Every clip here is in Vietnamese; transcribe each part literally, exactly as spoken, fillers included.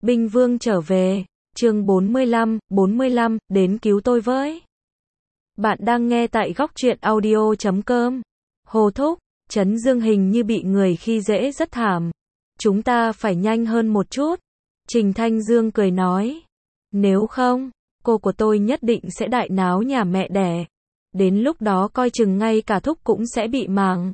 Binh Vương trở về, chương bốn mươi lăm, bốn mươi lăm, đến cứu tôi với. Bạn đang nghe tại góc truyện audio chấm com. Hồ thúc, Trấn Dương hình như bị người khi dễ rất thảm. Chúng ta phải nhanh hơn một chút. Trình Thanh Dương cười nói. Nếu không, cô của tôi nhất định sẽ đại náo nhà mẹ đẻ. Đến lúc đó coi chừng ngay cả thúc cũng sẽ bị màng.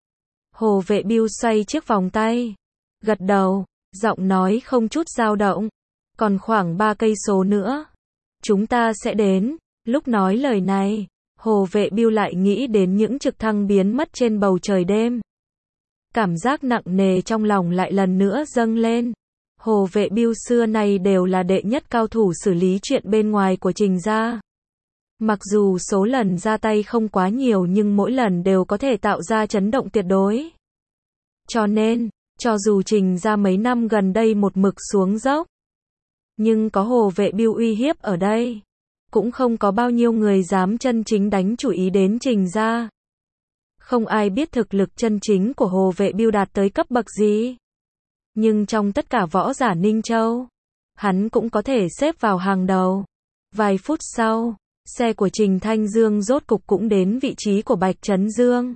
Hồ Vệ Biêu xoay chiếc vòng tay. Gật đầu, giọng nói không chút dao động. Còn khoảng ba cây số nữa. Chúng ta sẽ đến. Lúc nói lời này, Hồ Vệ Biêu lại nghĩ đến những trực thăng biến mất trên bầu trời đêm. Cảm giác nặng nề trong lòng lại lần nữa dâng lên. Hồ Vệ Biêu xưa nay đều là đệ nhất cao thủ xử lý chuyện bên ngoài của Trình gia. Mặc dù số lần ra tay không quá nhiều nhưng mỗi lần đều có thể tạo ra chấn động tuyệt đối. Cho nên, cho dù Trình gia mấy năm gần đây một mực xuống dốc, nhưng có Hồ Vệ Biêu uy hiếp ở đây, cũng không có bao nhiêu người dám chân chính đánh chủ ý đến Trình gia. Không ai biết thực lực chân chính của Hồ Vệ Biêu đạt tới cấp bậc gì. Nhưng trong tất cả võ giả Ninh Châu, hắn cũng có thể xếp vào hàng đầu. Vài phút sau, xe của Trình Thanh Dương rốt cục cũng đến vị trí của Bạch Trấn Dương.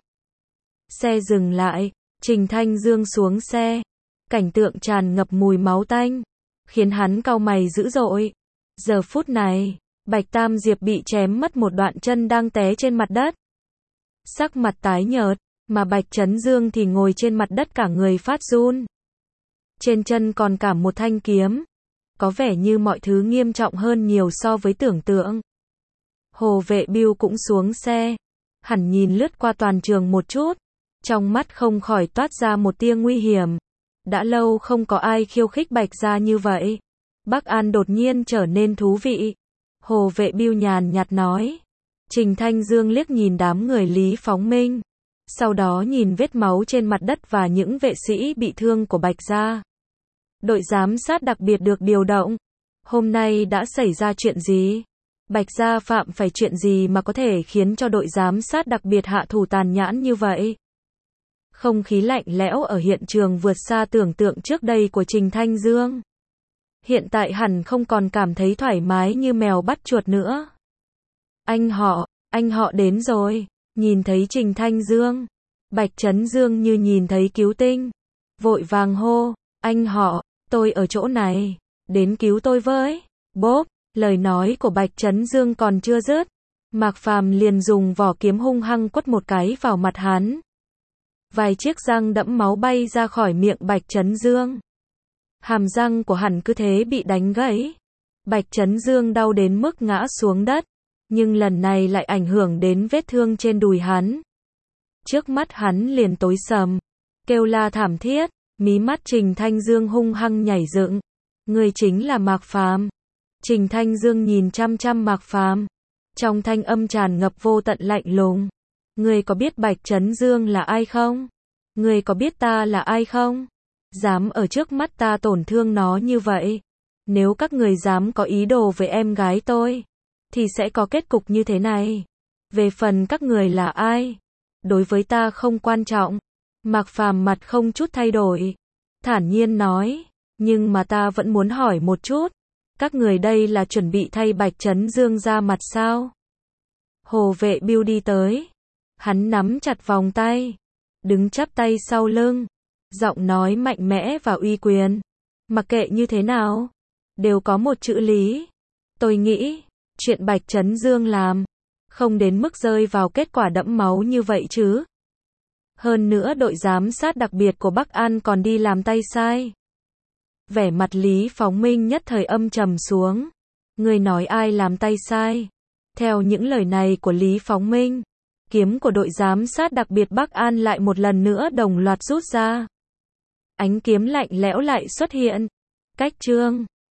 Xe dừng lại, Trình Thanh Dương xuống xe. Cảnh tượng tràn ngập mùi máu tanh, khiến hắn cau mày dữ dội. Giờ phút này, Bạch Tam Diệp bị chém mất một đoạn chân đang té trên mặt đất. Sắc mặt tái nhợt, mà Bạch Trấn Dương thì ngồi trên mặt đất cả người phát run. Trên chân còn cả một thanh kiếm. Có vẻ như mọi thứ nghiêm trọng hơn nhiều so với tưởng tượng. Hồ Vệ Biêu cũng xuống xe. Hẳn nhìn lướt qua toàn trường một chút. Trong mắt không khỏi toát ra một tia nguy hiểm. Đã lâu không có ai khiêu khích Bạch gia như vậy. Bắc An đột nhiên trở nên thú vị. Hồ Vệ Biêu nhàn nhạt nói. Trình Thanh Dương liếc nhìn đám người Lý Phóng Minh. Sau đó nhìn vết máu trên mặt đất và những vệ sĩ bị thương của Bạch gia. Đội giám sát đặc biệt được điều động. Hôm nay đã xảy ra chuyện gì? Bạch gia phạm phải chuyện gì mà có thể khiến cho đội giám sát đặc biệt hạ thủ tàn nhẫn như vậy? Không khí lạnh lẽo ở hiện trường vượt xa tưởng tượng trước đây của Trình Thanh Dương. Hiện tại hẳn không còn cảm thấy thoải mái như mèo bắt chuột nữa. Anh họ, anh họ đến rồi. Nhìn thấy Trình Thanh Dương, Bạch Trấn Dương như nhìn thấy cứu tinh. Vội vàng hô, anh họ, tôi ở chỗ này, đến cứu tôi với. Bốp, lời nói của Bạch Trấn Dương còn chưa dứt. Mạc Phàm liền dùng vỏ kiếm hung hăng quất một cái vào mặt hắn. Vài chiếc răng đẫm máu bay ra khỏi miệng Bạch Trấn Dương. Hàm răng của hắn cứ thế bị đánh gãy. Bạch Trấn Dương đau đến mức ngã xuống đất. Nhưng lần này lại ảnh hưởng đến vết thương trên đùi hắn. Trước mắt hắn liền tối sầm. Kêu la thảm thiết. Mí mắt Trình Thanh Dương hung hăng nhảy dựng. Người chính là Mạc Phàm. Trình Thanh Dương nhìn chăm chăm Mạc Phàm. Trong thanh âm tràn ngập vô tận lạnh lùng. Người có biết Bạch Trấn Dương là ai không? Người có biết ta là ai không? Dám ở trước mắt ta tổn thương nó như vậy. Nếu các người dám có ý đồ với em gái tôi, thì sẽ có kết cục như thế này. Về phần các người là ai, đối với ta không quan trọng. Mạc Phàm mặt không chút thay đổi, thản nhiên nói, nhưng mà ta vẫn muốn hỏi một chút, các người đây là chuẩn bị thay Bạch Trấn Dương ra mặt sao? Hồ Vệ Biêu đi tới, hắn nắm chặt vòng tay, đứng chắp tay sau lưng, giọng nói mạnh mẽ và uy quyền. Mặc kệ như thế nào, đều có một chữ lý. Tôi nghĩ, chuyện Bạch Trấn Dương làm, không đến mức rơi vào kết quả đẫm máu như vậy chứ. Hơn nữa đội giám sát đặc biệt của Bắc An còn đi làm tay sai. Vẻ mặt Lý Phóng Minh nhất thời âm trầm xuống. Người nói ai làm tay sai? Theo những lời này của Lý Phóng Minh, kiếm của đội giám sát đặc biệt Bắc An lại một lần nữa đồng loạt rút ra. Ánh kiếm lạnh lẽo lại xuất hiện. Cách chương